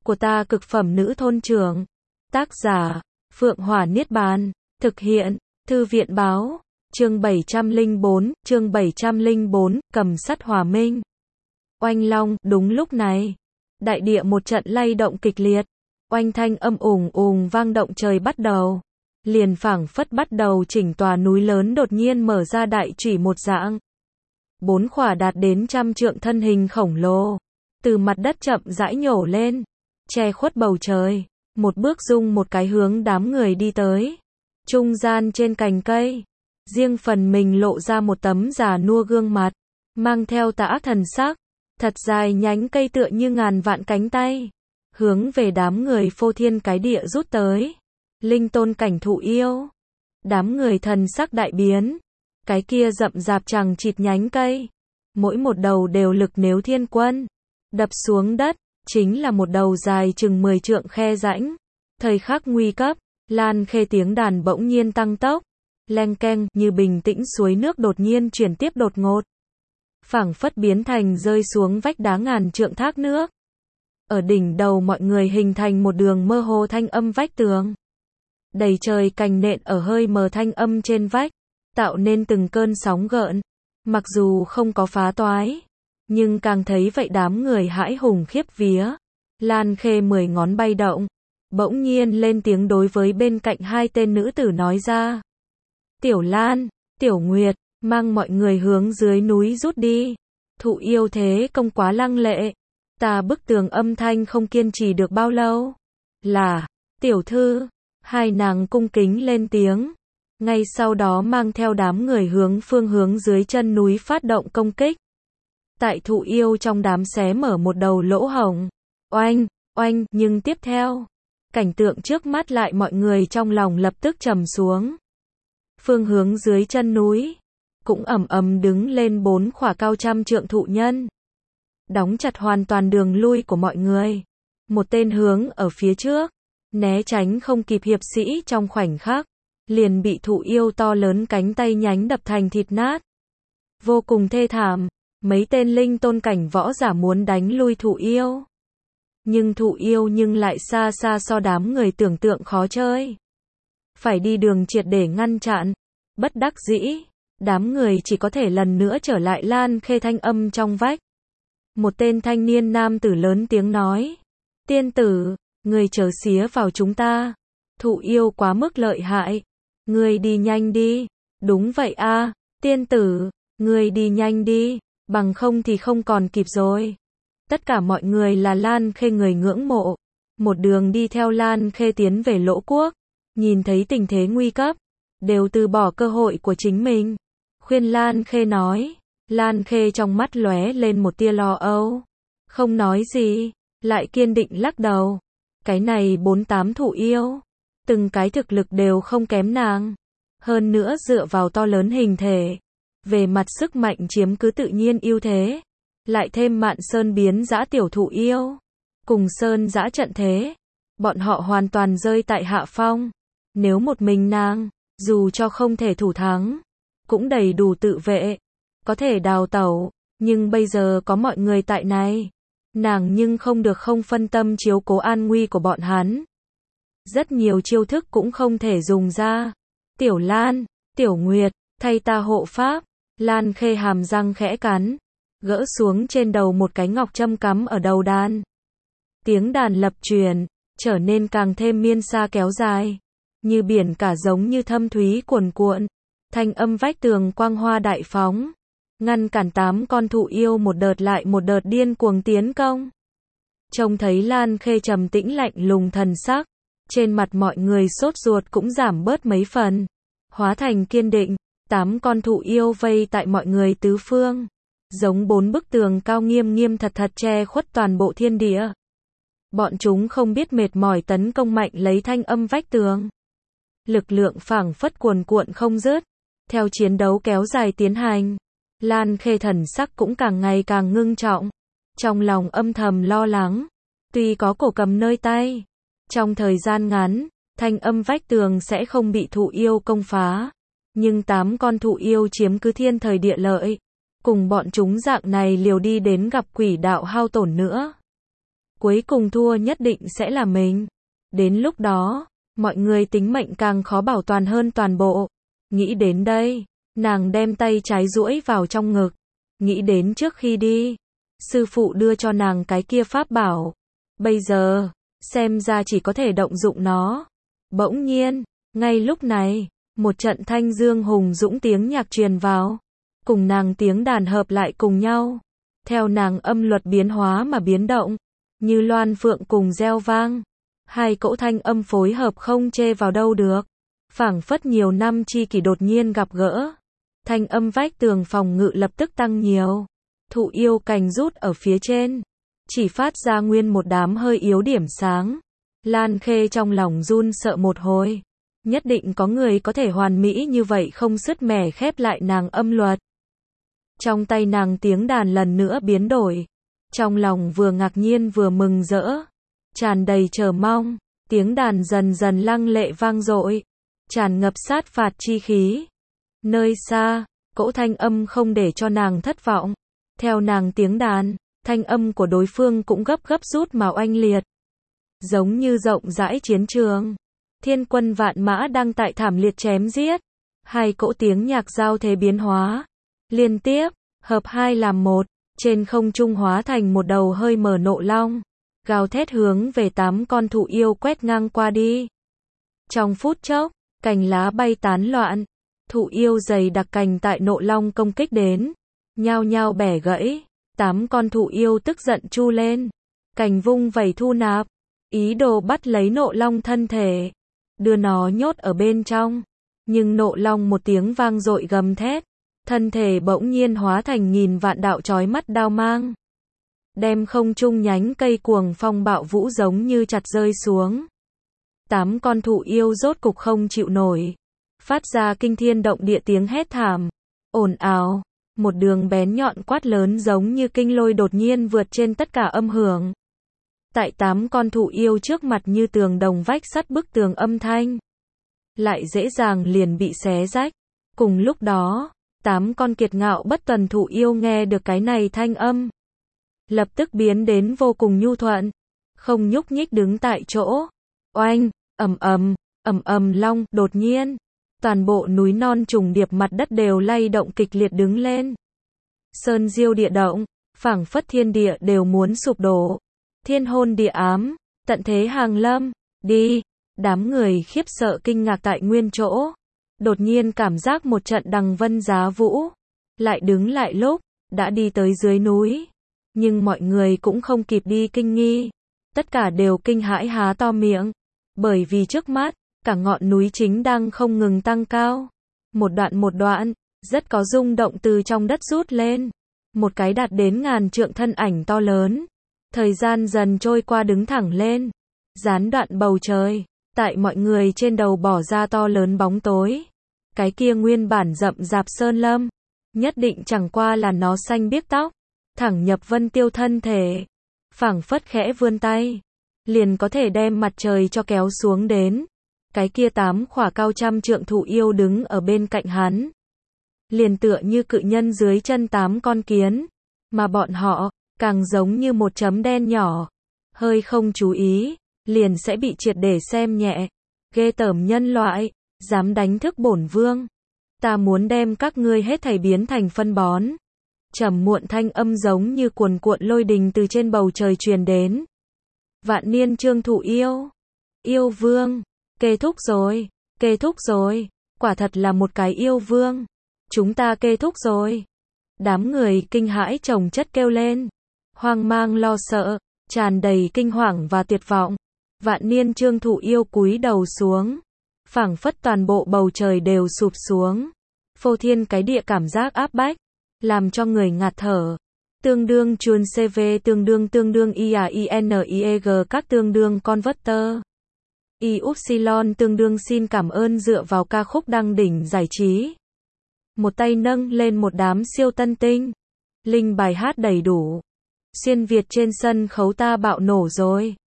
của ta cực phẩm nữ thôn trưởng. Tác giả, Phượng Hỏa Niết Bàn. Thực hiện, Thư viện báo. Chương 704, cầm sắt hòa minh. Oanh long, đúng lúc này, đại địa một trận lay động kịch liệt, oanh thanh âm ùng ùng vang động trời bắt đầu. Liền phảng phất bắt đầu chỉnh tòa núi lớn đột nhiên mở ra đại chủy một dạng. 4 khỏa đạt đến 100 trượng thân hình khổng lồ, từ mặt đất chậm rãi nhổ lên, che khuất bầu trời, một bước dung một cái hướng đám người đi tới. Trung gian trên cành cây, riêng phần mình lộ ra một tấm già nua gương mặt, mang theo tà ác thần sắc, thật dài nhánh cây tựa như ngàn vạn cánh tay, hướng về đám người phô thiên cái địa rút tới. Linh tôn cảnh thụ yêu, đám người thần sắc đại biến, cái kia rậm rạp chằng chịt nhánh cây, mỗi một đầu đều lực nếu thiên quân, đập xuống đất, chính là một đầu dài chừng 10 trượng khe rãnh. Thời khắc nguy cấp, Lan Khê tiếng đàn bỗng nhiên tăng tốc, leng keng, như bình tĩnh suối nước đột nhiên chuyển tiếp đột ngột, phảng phất biến thành rơi xuống vách đá ngàn trượng thác nước. Ở đỉnh đầu mọi người hình thành một đường mơ hồ thanh âm vách tường. Đầy trời cành nện ở hơi mờ thanh âm trên vách, tạo nên từng cơn sóng gợn. Mặc dù không có phá toái, nhưng càng thấy vậy đám người hãi hùng khiếp vía. Lan Khê 10 ngón bay động, bỗng nhiên lên tiếng đối với bên cạnh hai tên nữ tử nói ra. Tiểu Lan, Tiểu Nguyệt, mang mọi người hướng dưới núi rút đi. Thụ yêu thế công quá lăng lệ, ta bức tường âm thanh không kiên trì được bao lâu. Là, tiểu thư, hai nàng cung kính lên tiếng. Ngay sau đó mang theo đám người hướng phương hướng dưới chân núi phát động công kích. Tại thụ yêu trong đám xé mở một đầu lỗ hổng. Oanh, oanh, nhưng tiếp theo, cảnh tượng trước mắt lại mọi người trong lòng lập tức trầm xuống. Phương hướng dưới chân núi, cũng ầm ầm đứng lên 4 khỏa cao 100 trượng thụ nhân. Đóng chặt hoàn toàn đường lui của mọi người. Một tên hướng ở phía trước, né tránh không kịp hiệp sĩ trong khoảnh khắc, liền bị thụ yêu to lớn cánh tay nhánh đập thành thịt nát. Vô cùng thê thảm, mấy tên linh tôn cảnh võ giả muốn đánh lui thụ yêu. Nhưng thụ yêu lại xa xa so đám người tưởng tượng khó chơi. Phải đi đường triệt để ngăn chặn. Bất đắc dĩ, đám người chỉ có thể lần nữa trở lại Lan Khê thanh âm trong vách. Một tên thanh niên nam tử lớn tiếng nói. Tiên tử, người chớ xía vào chúng ta. Thụ yêu quá mức lợi hại. Người đi nhanh đi. Đúng vậy a, tiên tử, người đi nhanh đi, bằng không thì không còn kịp rồi. Tất cả mọi người là Lan Khê người ngưỡng mộ. Một đường đi theo Lan Khê tiến về Lỗ Quốc. Nhìn thấy tình thế nguy cấp, đều từ bỏ cơ hội của chính mình. Khuyên Lan Khê nói. Lan Khê trong mắt lóe lên một tia lo âu. Không nói gì, lại kiên định lắc đầu. Cái này 48 thụ yêu, từng cái thực lực đều không kém nàng. Hơn nữa dựa vào to lớn hình thể, về mặt sức mạnh chiếm cứ tự nhiên ưu thế. Lại thêm Mạn Sơn biến dã tiểu thụ yêu, cùng Sơn dã trận thế, bọn họ hoàn toàn rơi tại hạ phong. Nếu một mình nàng, dù cho không thể thủ thắng, cũng đầy đủ tự vệ, có thể đào tẩu, nhưng bây giờ có mọi người tại này, nàng nhưng không được không phân tâm chiếu cố an nguy của bọn hắn. Rất nhiều chiêu thức cũng không thể dùng ra. Tiểu Lan, Tiểu Nguyệt, thay ta hộ pháp. Lan Khê hàm răng khẽ cắn, gỡ xuống trên đầu một cái ngọc châm cắm ở đầu đàn. Tiếng đàn lập truyền, trở nên càng thêm miên xa kéo dài, như biển cả giống như thâm thúy cuồn cuộn. Thanh âm vách tường quang hoa đại phóng, ngăn cản 8 con thụ yêu một đợt lại một đợt điên cuồng tiến công. Trông thấy Lan Khê trầm tĩnh lạnh lùng thần sắc, trên mặt mọi người sốt ruột cũng giảm bớt mấy phần, hóa thành kiên định. 8 con thụ yêu vây tại mọi người tứ phương, giống 4 bức tường cao nghiêm nghiêm thật thật che khuất toàn bộ thiên địa. Bọn chúng không biết mệt mỏi tấn công mạnh lấy thanh âm vách tường. Lực lượng phảng phất cuồn cuộn không dứt. Theo chiến đấu kéo dài tiến hành, Lan Khê thần sắc cũng càng ngày càng ngưng trọng. Trong lòng âm thầm lo lắng, tuy có cổ cầm nơi tay, trong thời gian ngắn, thanh âm vách tường sẽ không bị thụ yêu công phá. Nhưng 8 con thụ yêu chiếm cứ thiên thời địa lợi, cùng bọn chúng dạng này liều đi đến gặp quỷ đạo hao tổn nữa. cuối cùng thua nhất định sẽ là mình. Đến lúc đó, mọi người tính mệnh càng khó bảo toàn hơn toàn bộ. Nghĩ đến đây, nàng đem tay trái duỗi vào trong ngực. Nghĩ đến trước khi đi, sư phụ đưa cho nàng cái kia pháp bảo. Bây giờ, xem ra chỉ có thể động dụng nó. Bỗng nhiên, ngay lúc này, một trận thanh dương hùng dũng tiếng nhạc truyền vào. Cùng nàng tiếng đàn hợp lại cùng nhau. Theo nàng âm luật biến hóa mà biến động. Như loan phượng cùng reo vang. Hai cỗ thanh âm phối hợp không chê vào đâu được. Phảng phất nhiều năm chi kỷ đột nhiên gặp gỡ. Thanh âm vách tường phòng ngự lập tức tăng nhiều. Thụ yêu cành rút ở phía trên. Chỉ phát ra nguyên một đám hơi yếu điểm sáng. Lan Khê trong lòng run sợ một hồi. Nhất định có người có thể hoàn mỹ như vậy không sứt mẻ khép lại nàng âm luật. Trong tay nàng tiếng đàn lần nữa biến đổi. Trong lòng vừa ngạc nhiên vừa mừng rỡ. Tràn đầy chờ mong. Tiếng đàn dần dần lăng lệ vang dội. Tràn ngập sát phạt chi khí. Nơi xa, cỗ thanh âm không để cho nàng thất vọng. Theo nàng tiếng đàn, thanh âm của đối phương cũng gấp gấp rút mà oanh liệt. Giống như rộng rãi chiến trường. Thiên quân vạn mã đang tại thảm liệt chém giết. Hai cỗ tiếng nhạc giao thế biến hóa. Liên tiếp, hợp hai làm một. Trên không trung hóa thành một đầu hơi mở nộ long. Gào thét hướng về 8 con thụ yêu quét ngang qua đi. Trong phút chốc, cành lá bay tán loạn. Thụ yêu dày đặc cành tại nộ long công kích đến. Nhao nhao bẻ gãy. 8 con thụ yêu tức giận chu lên. Cành vung vẩy thu nạp. Ý đồ bắt lấy nộ long thân thể. Đưa nó nhốt ở bên trong. Nhưng nộ long một tiếng vang dội gầm thét. Thân thể bỗng nhiên hóa thành nghìn vạn đạo chói mắt đao mang. Đem không trung nhánh cây cuồng phong bạo vũ giống như chặt rơi xuống. 8 con thụ yêu rốt cục không chịu nổi. Phát ra kinh thiên động địa tiếng hét thảm. Ồn ào. Một đường bén nhọn quát lớn giống như kinh lôi đột nhiên vượt trên tất cả âm hưởng. Tại 8 con thụ yêu trước mặt như tường đồng vách sắt bức tường âm thanh. Lại dễ dàng liền bị xé rách. Cùng lúc đó, 8 con kiệt ngạo bất tuần thụ yêu nghe được cái này thanh âm. Lập tức biến đến vô cùng nhu thuận. Không nhúc nhích đứng tại chỗ. Oanh, ầm ầm long, đột nhiên. Toàn bộ núi non trùng điệp mặt đất đều lay động kịch liệt đứng lên. Sơn diêu địa động, phảng phất thiên địa đều muốn sụp đổ. Thiên hôn địa ám, tận thế hàng lâm, đi. Đám người khiếp sợ kinh ngạc tại nguyên chỗ. Đột nhiên cảm giác một trận đằng vân giá vũ. Lại đứng lại lúc, đã đi tới dưới núi. Nhưng mọi người cũng không kịp đi kinh nghi. Tất cả đều kinh hãi há to miệng. Bởi vì trước mắt, cả ngọn núi chính đang không ngừng tăng cao. Một đoạn, rất có rung động từ trong đất rút lên. Một cái đạt đến ngàn trượng thân ảnh to lớn. Thời gian dần trôi qua đứng thẳng lên. Gián đoạn bầu trời. Tại mọi người trên đầu bỏ ra to lớn bóng tối. Cái kia nguyên bản rậm rạp sơn lâm. Nhất định chẳng qua là nó xanh biếc tóc. Thẳng nhập vân tiêu thân thể. Phảng phất khẽ vươn tay. Liền có thể đem mặt trời cho kéo xuống đến. Cái kia 8 khỏa cao trăm trượng thụ yêu đứng ở bên cạnh hắn. Liền tựa như cự nhân dưới chân 8 con kiến. Mà bọn họ, càng giống như một chấm đen nhỏ. Hơi không chú ý, liền sẽ bị triệt để xem nhẹ. Ghê tởm nhân loại, dám đánh thức bổn vương. Ta muốn đem các ngươi hết thảy biến thành phân bón. Trầm muộn thanh âm giống như cuồn cuộn lôi đình từ trên bầu trời truyền đến. Vạn niên trương thụ yêu. Yêu vương. Kết thúc rồi. Quả thật là một cái yêu vương. Chúng ta kết thúc rồi. Đám người kinh hãi chồng chất kêu lên. Hoang mang lo sợ, tràn đầy kinh hoàng và tuyệt vọng. Vạn niên trương thụ yêu cúi đầu xuống. Phảng phất toàn bộ bầu trời đều sụp xuống. Phô thiên cái địa cảm giác áp bách. Làm cho người ngạt thở. Tương đương chuồn CV tương đương IAINIEG các tương đương converter. Y-upsilon tương đương xin cảm ơn dựa vào ca khúc đăng đỉnh giải trí. Một tay nâng lên một đám siêu tân tinh. Linh bài hát đầy đủ. Xuyên Việt trên sân khấu ta bạo nổ rồi.